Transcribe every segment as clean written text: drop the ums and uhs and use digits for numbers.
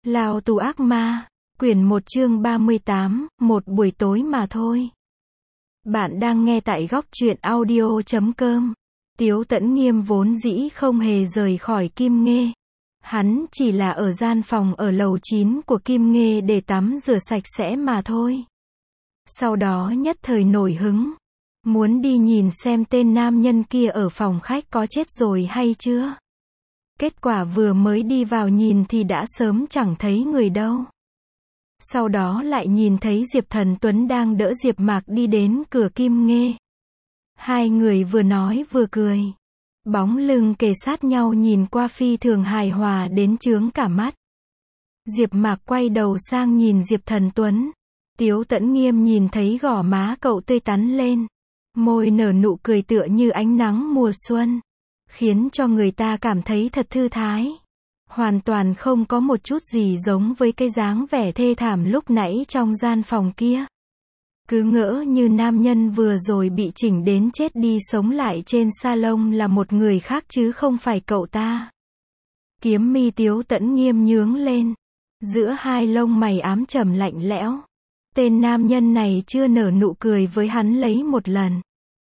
Lao tù ác ma, quyển 1 chương 38, một buổi tối mà thôi. Bạn đang nghe tại góc truyện audio.com. Tiếu Tẫn Nghiêm vốn dĩ không hề rời khỏi Kim Nghê. Hắn chỉ là ở gian phòng ở lầu 9 của Kim Nghê để tắm rửa sạch sẽ mà thôi. Sau đó nhất thời nổi hứng, muốn đi nhìn xem tên nam nhân kia ở phòng khách có chết rồi hay chưa. Kết quả vừa mới đi vào nhìn thì đã sớm chẳng thấy người đâu. Sau đó lại nhìn thấy Diệp Thần Tuấn đang đỡ Diệp Mạc đi đến cửa Kim Nghê. Hai người vừa nói vừa cười. Bóng lưng kề sát nhau nhìn qua phi thường hài hòa đến chướng cả mắt. Diệp Mạc quay đầu sang nhìn Diệp Thần Tuấn. Tiếu Tẫn Nghiêm nhìn thấy gò má cậu tươi tắn lên. Môi nở nụ cười tựa như ánh nắng mùa xuân, khiến cho người ta cảm thấy thật thư thái. Hoàn toàn không có một chút gì giống với cái dáng vẻ thê thảm lúc nãy trong gian phòng kia. Cứ ngỡ như nam nhân vừa rồi bị chỉnh đến chết đi sống lại trên salon là một người khác chứ không phải cậu ta. Kiếm mi Tiếu Tẫn Nghiêm nhướng lên. Giữa hai lông mày ám trầm lạnh lẽo. Tên nam nhân này chưa nở nụ cười với hắn lấy một lần.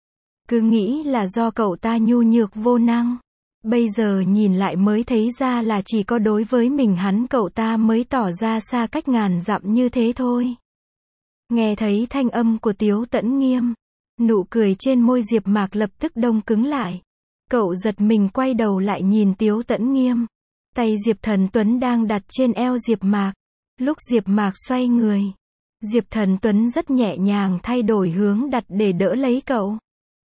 Cứ nghĩ là do cậu ta nhu nhược vô năng. Bây giờ nhìn lại mới thấy ra là chỉ có đối với mình hắn cậu ta mới tỏ ra xa cách ngàn dặm như thế thôi. Nghe thấy thanh âm của Tiếu Tẫn Nghiêm, nụ cười trên môi Diệp Mạc lập tức đông cứng lại. Cậu giật mình quay đầu lại nhìn Tiếu Tẫn Nghiêm. Tay Diệp Thần Tuấn đang đặt trên eo Diệp Mạc. Lúc Diệp Mạc xoay người, Diệp Thần Tuấn rất nhẹ nhàng thay đổi hướng đặt để đỡ lấy cậu.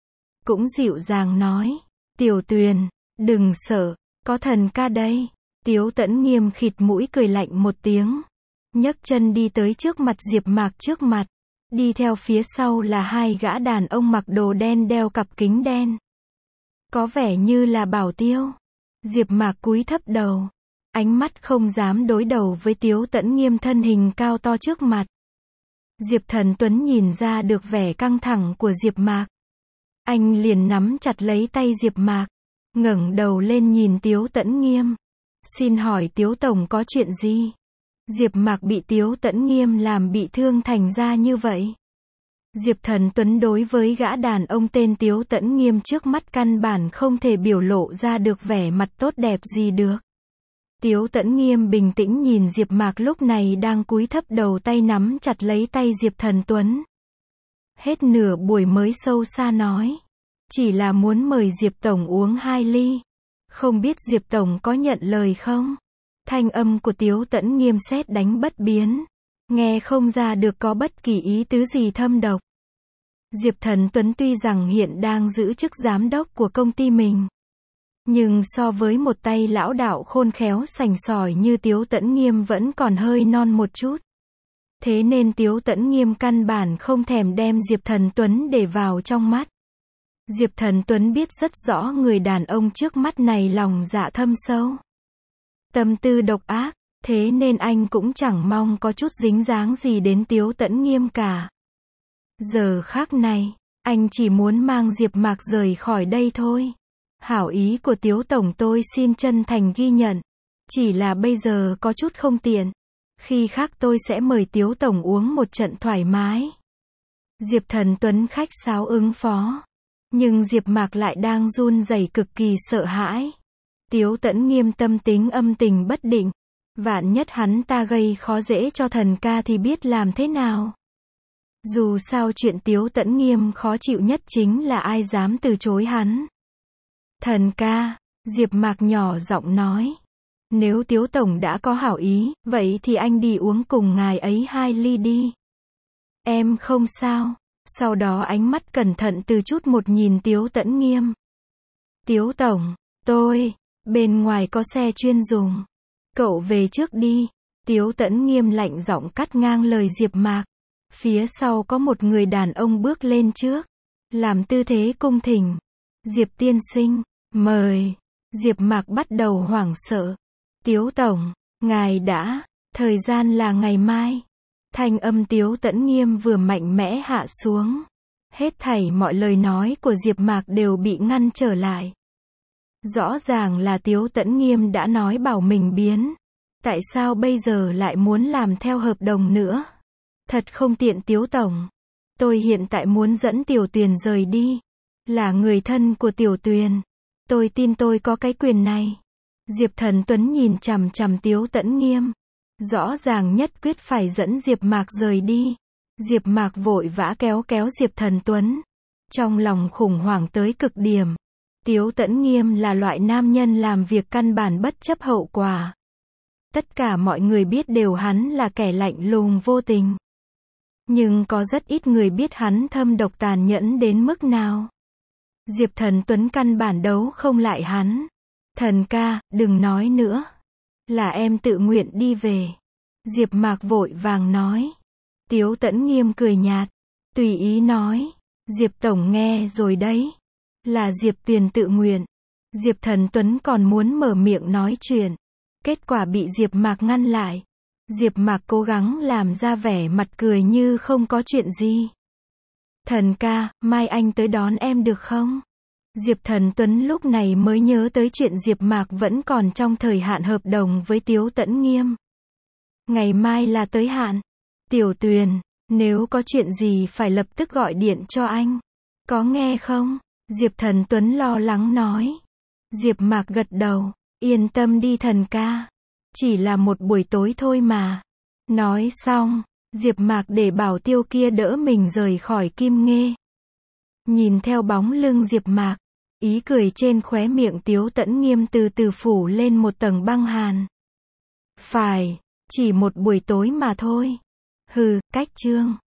Cũng dịu dàng nói, Tiểu Tuyền, đừng sợ, có thần ca đây. Tiếu Tẫn Nghiêm khịt mũi cười lạnh một tiếng. Nhấc chân đi tới trước mặt Diệp Mạc trước mặt. Đi theo phía sau là hai gã đàn ông mặc đồ đen đeo cặp kính đen. Có vẻ như là bảo tiêu. Diệp Mạc cúi thấp đầu. Ánh mắt không dám đối đầu với Tiếu Tẫn Nghiêm thân hình cao to trước mặt. Diệp Thần Tuấn nhìn ra được vẻ căng thẳng của Diệp Mạc. Anh liền nắm chặt lấy tay Diệp Mạc, ngẩng đầu lên nhìn Tiếu Tẫn Nghiêm. Xin hỏi Tiếu Tổng có chuyện gì? Diệp Mạc bị Tiếu Tẫn Nghiêm làm bị thương thành ra như vậy. Diệp Thần Tuấn đối với gã đàn ông tên Tiếu Tẫn Nghiêm trước mắt căn bản không thể biểu lộ ra được vẻ mặt tốt đẹp gì được. Tiếu Tẫn Nghiêm bình tĩnh nhìn Diệp Mạc lúc này đang cúi thấp đầu tay nắm chặt lấy tay Diệp Thần Tuấn. Hết nửa buổi mới sâu xa nói. Chỉ là muốn mời Diệp Tổng uống 2 ly. Không biết Diệp Tổng có nhận lời không? Thanh âm của Tiếu Tẫn Nghiêm sét đánh bất biến. Nghe không ra được có bất kỳ ý tứ gì thâm độc. Diệp Thần Tuấn tuy rằng hiện đang giữ chức giám đốc của công ty mình, nhưng so với một tay lão đạo khôn khéo sành sỏi như Tiếu Tẫn Nghiêm vẫn còn hơi non một chút. Thế nên Tiếu Tẫn Nghiêm căn bản không thèm đem Diệp Thần Tuấn để vào trong mắt. Diệp Thần Tuấn biết rất rõ người đàn ông trước mắt này lòng dạ thâm sâu, tâm tư độc ác, thế nên anh cũng chẳng mong có chút dính dáng gì đến Tiếu Tẫn Nghiêm cả. Giờ khắc này, anh chỉ muốn mang Diệp Mạc rời khỏi đây thôi. Hảo ý của Tiếu Tổng tôi xin chân thành ghi nhận. Chỉ là bây giờ có chút không tiện. Khi khác tôi sẽ mời Tiếu Tổng uống một trận thoải mái. Diệp Thần Tuấn khách sáo ứng phó. Nhưng Diệp Mạc lại đang run rẩy cực kỳ sợ hãi. Tiếu Tẫn Nghiêm tâm tính âm tình bất định. Vạn nhất hắn ta gây khó dễ cho thần ca thì biết làm thế nào. Dù sao chuyện Tiếu Tẫn Nghiêm khó chịu nhất chính là ai dám từ chối hắn. Thần ca, Diệp Mạc nhỏ giọng nói. Nếu Tiếu Tổng đã có hảo ý, vậy thì anh đi uống cùng ngài ấy 2 ly đi. Em không sao. Sau đó ánh mắt cẩn thận từ chút một nhìn Tiếu Tẫn Nghiêm. Tiếu Tổng, bên ngoài có xe chuyên dùng. Cậu về trước đi. Tiếu Tẫn Nghiêm lạnh giọng cắt ngang lời Diệp Mạc. Phía sau có một người đàn ông bước lên trước, làm tư thế cung thỉnh. Diệp tiên sinh, mời. Diệp Mạc bắt đầu hoảng sợ. Tiếu Tổng, ngài đã, thời gian là ngày mai. Thanh âm Tiếu Tẫn Nghiêm vừa mạnh mẽ hạ xuống. Hết thảy mọi lời nói của Diệp Mạc đều bị ngăn trở lại. Rõ ràng là Tiếu Tẫn Nghiêm đã nói bảo mình biến. Tại sao bây giờ lại muốn làm theo hợp đồng nữa? Thật không tiện Tiếu Tổng. Tôi hiện tại muốn dẫn Tiểu Tuyền rời đi. Là người thân của Tiểu Tuyền. Tôi tin tôi có cái quyền này. Diệp Thần Tuấn nhìn chằm chằm Tiếu Tẫn Nghiêm. Rõ ràng nhất quyết phải dẫn Diệp Mạc rời đi. Diệp Mạc vội vã kéo kéo Diệp Thần Tuấn. Trong lòng khủng hoảng tới cực điểm. Tiếu Tẫn Nghiêm là loại nam nhân làm việc căn bản bất chấp hậu quả. Tất cả mọi người biết đều hắn là kẻ lạnh lùng vô tình. Nhưng có rất ít người biết hắn thâm độc tàn nhẫn đến mức nào. Diệp Thần Tuấn căn bản đấu không lại hắn. Thần ca, đừng nói nữa. Là em tự nguyện đi về. Diệp Mạc vội vàng nói. Tiếu Tẫn Nghiêm cười nhạt. Tùy ý nói. Diệp Tổng nghe rồi đấy. Là Diệp Tuyền tự nguyện. Diệp Thần Tuấn còn muốn mở miệng nói chuyện. Kết quả bị Diệp Mạc ngăn lại. Diệp Mạc cố gắng làm ra vẻ mặt cười như không có chuyện gì. Thần ca, mai anh tới đón em được không? Diệp Thần Tuấn lúc này mới nhớ tới chuyện Diệp Mạc vẫn còn trong thời hạn hợp đồng với Tiếu Tẫn Nghiêm. Ngày mai là tới hạn. Tiểu Tuyền, nếu có chuyện gì phải lập tức gọi điện cho anh. Có nghe không? Diệp Thần Tuấn lo lắng nói. Diệp Mạc gật đầu. Yên tâm đi thần ca. Chỉ là một buổi tối thôi mà. Nói xong, Diệp Mạc để Bảo Tiêu kia đỡ mình rời khỏi Kim Nghê. Nhìn theo bóng lưng Diệp Mạc, ý cười trên khóe miệng Tiếu Tẫn Nghiêm từ từ phủ lên một tầng băng hàn. Phải, chỉ một buổi tối mà thôi. Hừ, cách chương.